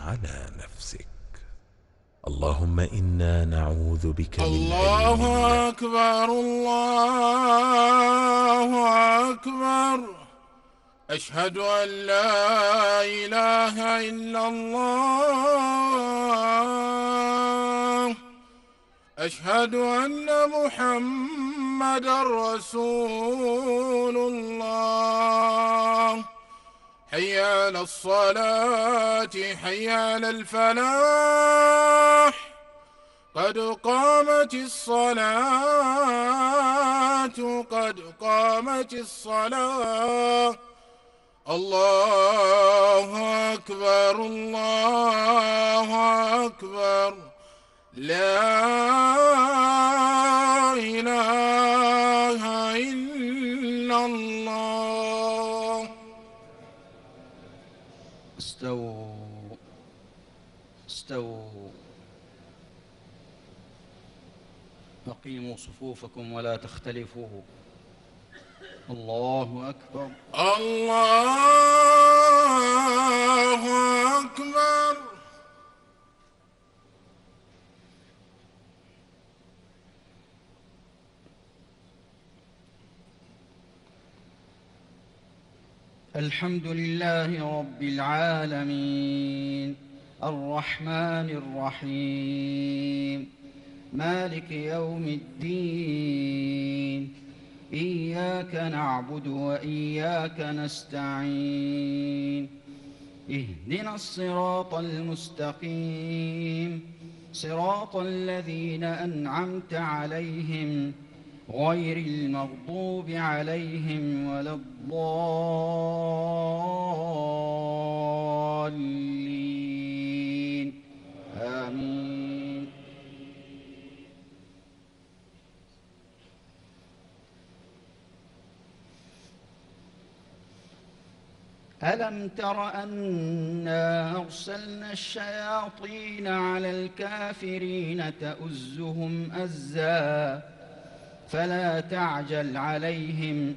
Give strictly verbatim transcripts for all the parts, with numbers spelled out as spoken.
على نفسك. اللهم إنا نعوذ بك من الله علم لا أكبر الله أكبر. أشهد أن لا إله إلا الله. أشهد أن محمدًا رسول الله. حي على الصلاة حي على الفلاح. قد قامت الصلاة قد قامت الصلاة. الله أكبر الله أكبر. لا إله إلا الله. استووا استووا أقيموا صفوفكم ولا تختلفوا. الله أكبر الله أكبر. الحمد لله رب العالمين الرحمن الرحيم مالك يوم الدين. إياك نعبد وإياك نستعين. اهدنا الصراط المستقيم صراط الذين أنعمت عليهم غير المغضوب عليهم ولا الضالين. آمين. ألم تر أنا أرسلنا الشياطين على الكافرين تؤزهم أزا فلا تعجل عليهم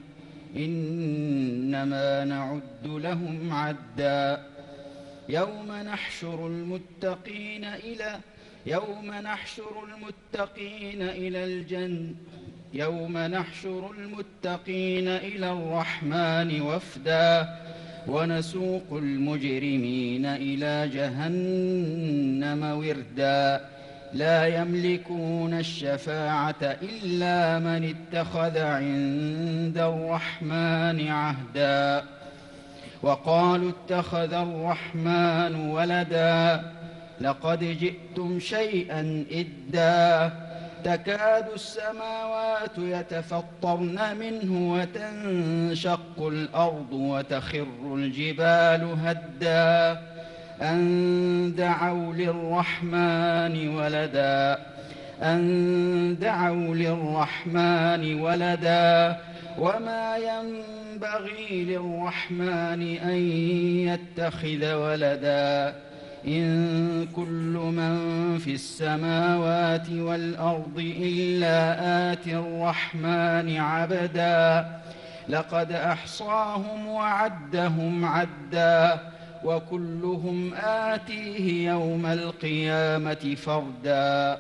إنما نعد لهم عدا. يوم نحشر المتقين إلى يوم نحشر المتقين إلى الجنة يوم نحشر المتقين إلى الرحمن وفدا ونسوق المجرمين إلى جهنم وردا. لا يملكون الشفاعة إلا من اتخذ عند الرحمن عهدا. وقالوا اتخذ الرحمن ولدا لقد جئتم شيئا إدا. تكاد السماوات يتفطرن منه وتنشق الأرض وتخر الجبال هدا أن دعوا للرحمن ولدا أن دعوا للرحمن ولدا وما ينبغي للرحمن أن يتخذ ولدا. إن كل من في السماوات والأرض إلا آتي الرحمن عبدا. لقد أحصاهم وعدهم عدا وكلهم آتيه يوم القيامة فردا.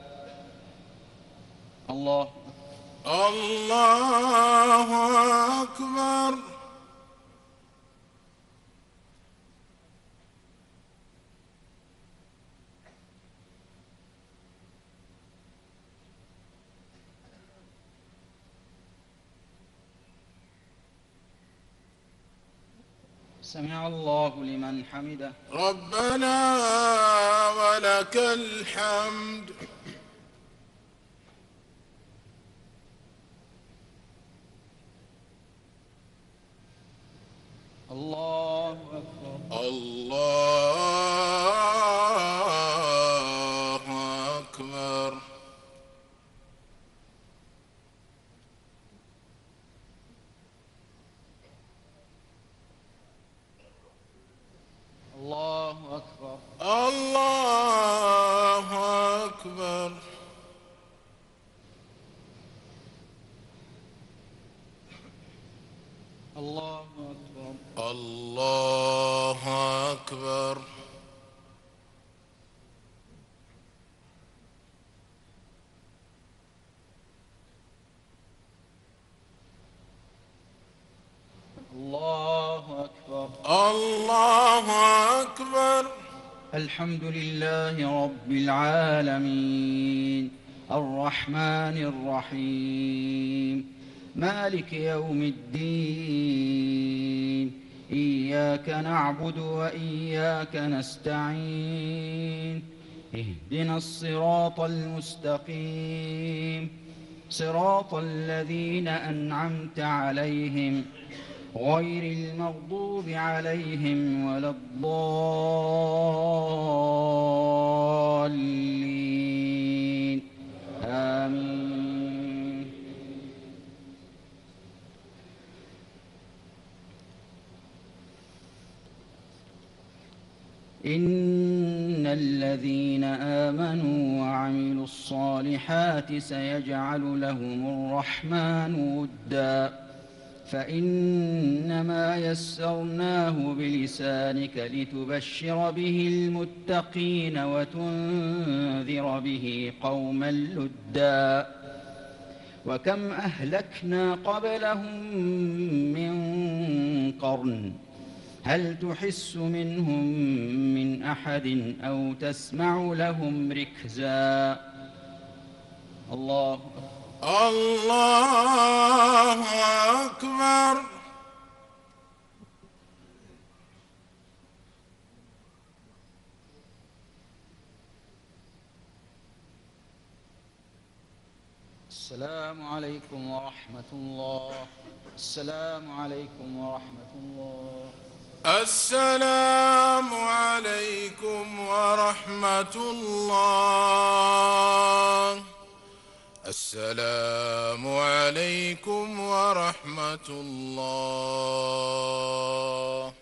الله الله أكبر. سمع الله لمن حمده. ربنا ولك الحمد. الله أكبر. الله أكبر. الله أكبر. الله أكبر. الله أكبر. الله أكبر. الحمد لله رب العالمين الرحمن الرحيم مالك يوم الدين إياك نعبد وإياك نستعين اهدنا الصراط المستقيم صراط الذين أنعمت عليهم غير المغضوب عليهم ولا الضالين آمين. إن الذين آمنوا وعملوا الصالحات سيجعل لهم الرحمن ودا فإنما يسرناه بلسانك لتبشر به المتقين وتنذر به قوما لدا وكم أهلكنا قبلهم من قرن هل تحس منهم من أحد أو تسمع لهم ركزا. الله الله أكبر. السلام عليكم ورحمة الله. السلام عليكم ورحمة الله. السلام عليكم ورحمة الله. السلام عليكم ورحمة الله.